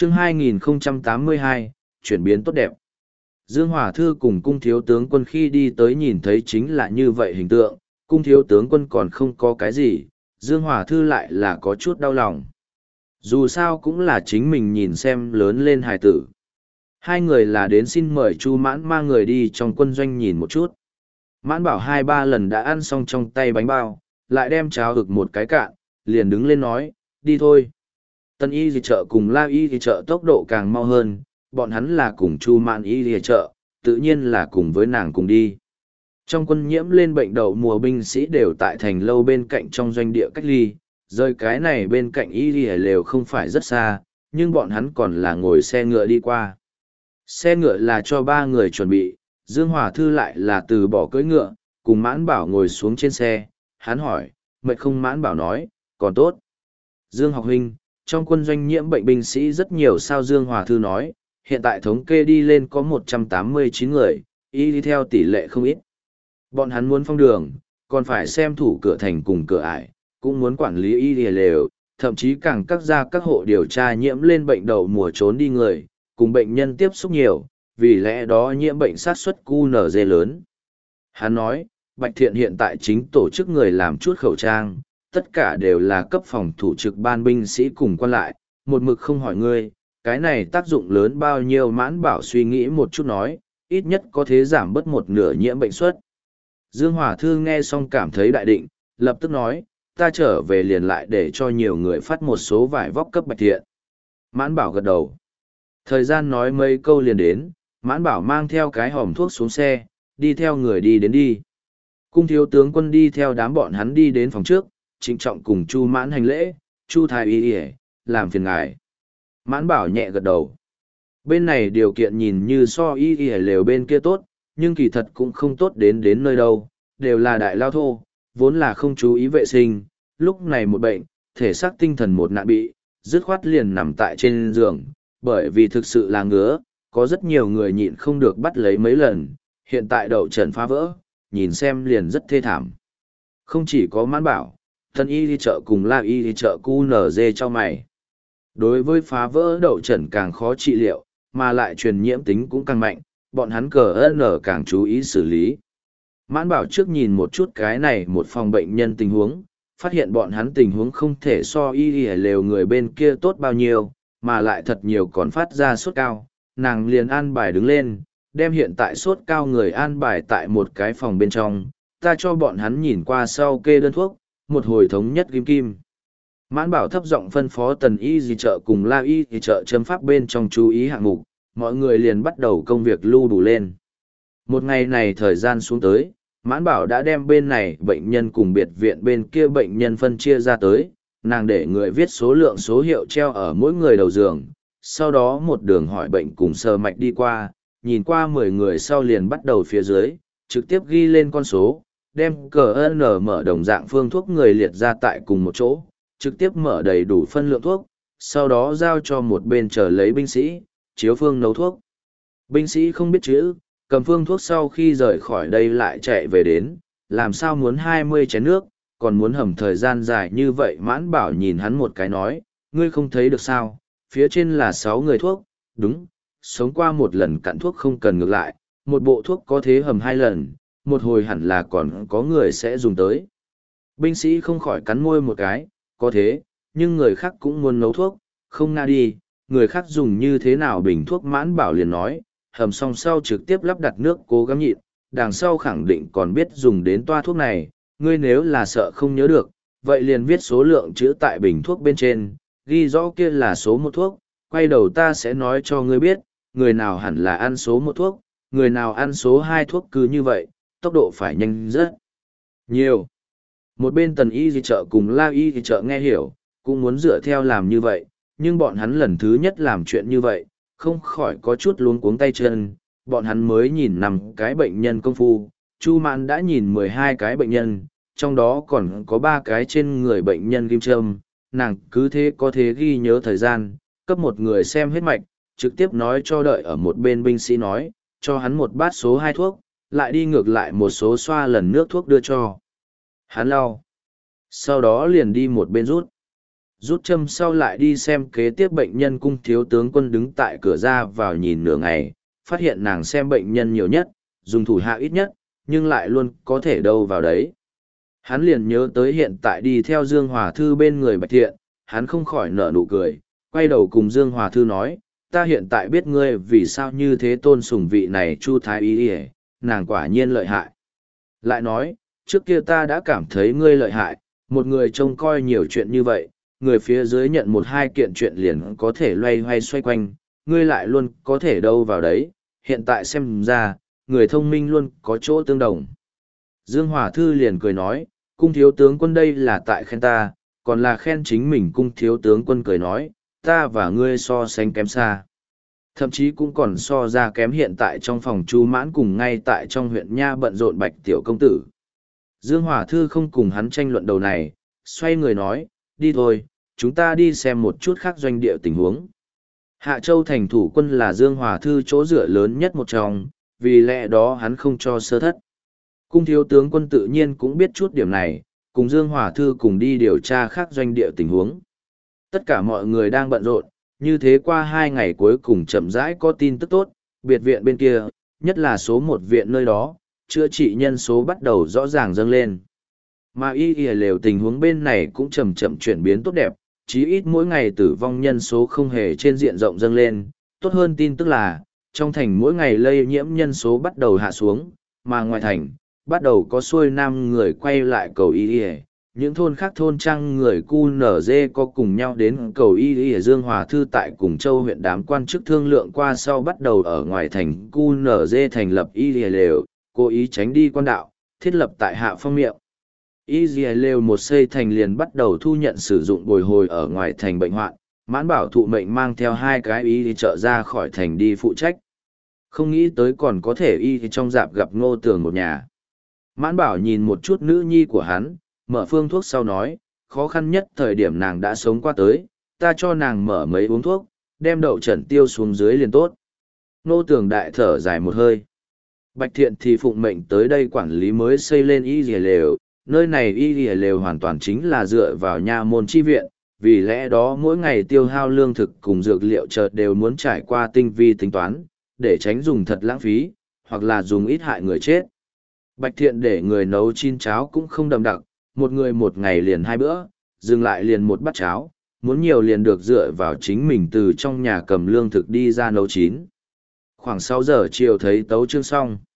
Chương 2082, chuyển biến tốt đẹp. Dương Hòa Thư cùng cung thiếu tướng quân khi đi tới nhìn thấy chính là như vậy hình tượng, cung thiếu tướng quân còn không có cái gì, Dương Hòa Thư lại là có chút đau lòng. Dù sao cũng là chính mình nhìn xem lớn lên hài tử. Hai người là đến xin mời Chu Mãn mang người đi trong quân doanh nhìn một chút. Mãn bảo 2-3 lần đã ăn xong trong tay bánh bao, lại đem cháo ực một cái cạn, liền đứng lên nói, đi thôi. Tân y thì chợ cùng La y thì chợ tốc độ càng mau hơn, bọn hắn là cùng Chu Mãn y thì chợ, tự nhiên là cùng với nàng cùng đi. Trong quân nhiễm lên bệnh đậu mùa binh sĩ đều tại thành lâu bên cạnh trong doanh địa cách ly, rời cái này bên cạnh y thì lều không phải rất xa, nhưng bọn hắn còn là ngồi xe ngựa đi qua. Xe ngựa là cho 3 người chuẩn bị, Dương Hòa Thư lại là từ bỏ cưỡi ngựa, cùng Mãn Bảo ngồi xuống trên xe, hắn hỏi, mệt không? Mãn Bảo nói, còn tốt. Dương học huynh, trong quân doanh nhiễm bệnh binh sĩ rất nhiều sao? Dương Hòa Thư nói, hiện tại thống kê đi lên có 189 người, y đi theo tỷ lệ không ít. Bọn hắn muốn phong đường, còn phải xem thủ cửa thành cùng cửa ải, cũng muốn quản lý y đi lều, thậm chí càng các gia các hộ điều tra nhiễm lên bệnh đậu mùa trốn đi người, cùng bệnh nhân tiếp xúc nhiều, vì lẽ đó nhiễm bệnh sát xuất QNZ lớn. Hắn nói, Bạch Thiện hiện tại chính tổ chức người làm chút khẩu trang, tất cả đều là cấp phòng thủ trực ban binh sĩ cùng quan lại, một mực không hỏi ngươi, cái này tác dụng lớn bao nhiêu? Mãn Bảo suy nghĩ một chút nói, ít nhất có thể giảm bớt một nửa nhiễm bệnh suất. Dương Hòa Thư nghe xong cảm thấy đại định, lập tức nói, ta trở về liền lại để cho nhiều người phát một số vải vóc cấp Bạch Thiện. Mãn Bảo gật đầu. Thời gian nói mấy câu liền đến, Mãn Bảo mang theo cái hòm thuốc xuống xe, đi theo người đi đến đi. Cung thiếu tướng quân đi theo đám bọn hắn đi đến phòng trước, trịnh trọng cùng Chu Mãn hành lễ, Chu thái y y, làm phiền ngài. Mãn Bảo nhẹ gật đầu. Bên này điều kiện nhìn như so y y lều bên kia tốt, nhưng kỳ thật cũng không tốt đến nơi đâu, đều là đại lao thô, vốn là không chú ý vệ sinh, lúc này một bệnh, thể xác tinh thần một nạn bị, dứt khoát liền nằm tại trên giường, bởi vì thực sự là ngứa, có rất nhiều người nhịn không được bắt lấy mấy lần, hiện tại đậu trần phá vỡ, nhìn xem liền rất thê thảm. Không chỉ có Mãn Bảo, Tân y đi chợ cùng La y đi chợ QNZ cho mày. Đối với phá vỡ đậu trần càng khó trị liệu, mà lại truyền nhiễm tính cũng càng mạnh, bọn hắn càng chú ý xử lý. Mãn Bảo trước nhìn một chút cái này một phòng bệnh nhân tình huống, phát hiện bọn hắn tình huống không thể so y lều người bên kia tốt bao nhiêu, mà lại thật nhiều còn phát ra sốt cao, nàng liền an bài đứng lên, đem hiện tại sốt cao người an bài tại một cái phòng bên trong, ta cho bọn hắn nhìn qua sau kê đơn thuốc, một hồi thống nhất kim kim. Mãn Bảo thấp giọng phân phó Tần y gì chợ cùng La y gì chợ châm pháp bên trong chú ý hạng mục, mọi người liền bắt đầu công việc lưu đủ lên. Một ngày này thời gian xuống tới, Mãn Bảo đã đem bên này bệnh nhân cùng biệt viện bên kia bệnh nhân phân chia ra tới, nàng để người viết số lượng số hiệu treo ở mỗi người đầu giường, sau đó một đường hỏi bệnh cùng sơ mạch đi qua, nhìn qua 10 người sau liền bắt đầu phía dưới, trực tiếp ghi lên con số, đem CN mở đồng dạng phương thuốc người liệt ra tại cùng một chỗ, trực tiếp mở đầy đủ phân lượng thuốc, sau đó giao cho một bên chờ lấy binh sĩ, chiếu phương nấu thuốc. Binh sĩ không biết chữ, cầm phương thuốc sau khi rời khỏi đây lại chạy về đến, làm sao muốn 20 chén nước, còn muốn hầm thời gian dài như vậy. Mãn Bảo nhìn hắn một cái nói, ngươi không thấy được sao, phía trên là 6 người thuốc, đúng, sống qua một lần cặn thuốc không cần ngược lại, một bộ thuốc có thể hầm 2 lần, một hồi hẳn là còn có người sẽ dùng tới. Binh sĩ không khỏi cắn môi một cái, có thế, nhưng người khác cũng muốn nấu thuốc, không na đi, người khác dùng như thế nào bình thuốc. Mãn Bảo liền nói, hầm xong sau trực tiếp lắp đặt nước cố gắng nhịn, đằng sau khẳng định còn biết dùng đến toa thuốc này, ngươi nếu là sợ không nhớ được, vậy liền viết số lượng chữ tại bình thuốc bên trên, ghi rõ kia là số 1 thuốc, quay đầu ta sẽ nói cho ngươi biết, người nào hẳn là ăn số 1 thuốc, người nào ăn số 2 thuốc, cứ như vậy, tốc độ phải nhanh rất nhiều. Một bên Tần y gì chợ cùng La y gì chợ nghe hiểu, cũng muốn dựa theo làm như vậy, nhưng bọn hắn lần thứ nhất làm chuyện như vậy, không khỏi có chút luống cuống tay chân, bọn hắn mới nhìn 5 cái bệnh nhân công phu, Chu Mãn đã nhìn 12 cái bệnh nhân, trong đó còn có 3 cái trên người bệnh nhân kim châm, nàng cứ thế có thể ghi nhớ thời gian, cấp một người xem hết mạch, trực tiếp nói cho đợi ở một bên binh sĩ nói, cho hắn một bát số 2 thuốc, lại đi ngược lại một số xoa lần nước thuốc đưa cho hắn lau. Sau đó liền đi một bên rút. Rút châm sau lại đi xem kế tiếp bệnh nhân. Cung thiếu tướng quân đứng tại cửa ra vào nhìn nửa ngày, phát hiện nàng xem bệnh nhân nhiều nhất, dùng thủ hạ ít nhất, nhưng lại luôn có thể đâu vào đấy. Hắn liền nhớ tới hiện tại đi theo Dương Hòa Thư bên người Bạch Thiện, hắn không khỏi nở nụ cười, quay đầu cùng Dương Hòa Thư nói, ta hiện tại biết ngươi vì sao như thế tôn sùng vị này Chu Thái Y Y, nàng quả nhiên lợi hại. Lại nói, trước kia ta đã cảm thấy ngươi lợi hại, một người trông coi nhiều chuyện như vậy, người phía dưới nhận một hai kiện chuyện liền có thể loay hoay xoay quanh, ngươi lại luôn có thể đâu vào đấy, hiện tại xem ra, người thông minh luôn có chỗ tương đồng. Dương Hòa Thư liền cười nói, cung thiếu tướng quân đây là tại khen ta, còn là khen chính mình. Cung thiếu tướng quân cười nói, ta và ngươi so sánh kém xa. Thậm chí cũng còn so ra kém hiện tại trong phòng Chu Mãn cùng ngay tại trong huyện Nha bận rộn Bạch tiểu công tử. Dương Hòa Thư không cùng hắn tranh luận đầu này, xoay người nói, đi thôi, chúng ta đi xem một chút khác doanh địa tình huống. Hạ Châu thành thủ quân là Dương Hòa Thư chỗ dựa lớn nhất một trong, vì lẽ đó hắn không cho sơ thất. Cung thiếu tướng quân tự nhiên cũng biết chút điểm này, cùng Dương Hòa Thư cùng đi điều tra khác doanh địa tình huống. Tất cả mọi người đang bận rộn, như thế qua 2 ngày cuối cùng chậm rãi có tin tức tốt, biệt viện bên kia, nhất là số 1 viện nơi đó, chữa trị nhân số bắt đầu rõ ràng dâng lên. Mà y lều tình huống bên này cũng chậm chậm chuyển biến tốt đẹp, chí ít mỗi ngày tử vong nhân số không hề trên diện rộng dâng lên. Tốt hơn tin tức là, trong thành mỗi ngày lây nhiễm nhân số bắt đầu hạ xuống, mà ngoài thành, bắt đầu có xuôi nam người quay lại cầu y. Những thôn khác thôn trăng người cu nở dê có cùng nhau đến cầu y. Dương Hòa Thư tại cùng châu huyện đám quan chức thương lượng qua sau bắt đầu ở ngoài thành cu nở dê thành lập y lều, cố ý tránh đi quan đạo, thiết lập tại hạ phong miệng. Y lều một xây thành liền bắt đầu thu nhận sử dụng bồi hồi ở ngoài thành bệnh hoạn, Mãn Bảo thụ mệnh mang theo 2 cái y trợ ra khỏi thành đi phụ trách. Không nghĩ tới còn có thể y trong dạp gặp Ngô Tường một nhà. Mãn Bảo nhìn một chút nữ nhi của hắn, mở phương thuốc sau nói, khó khăn nhất thời điểm nàng đã sống qua tới, ta cho nàng mở mấy uống thuốc, đem đậu trần tiêu xuống dưới liền tốt. Ngô Tường đại thở dài một hơi. Bạch Thiện thì phụng mệnh tới đây quản lý mới xây lên y lều, nơi này y lều hoàn toàn chính là dựa vào nha môn chi viện, vì lẽ đó mỗi ngày tiêu hao lương thực cùng dược liệu chợt đều muốn trải qua tinh vi tính toán, để tránh dùng thật lãng phí, hoặc là dùng ít hại người chết. Bạch Thiện để người nấu chín cháo cũng không đậm đặc, một người một ngày liền 2 bữa, dừng lại liền 1 bát cháo, muốn nhiều liền được dựa vào chính mình từ trong nhà cầm lương thực đi ra nấu chín. Khoảng 6 giờ chiều thấy tấu chương xong.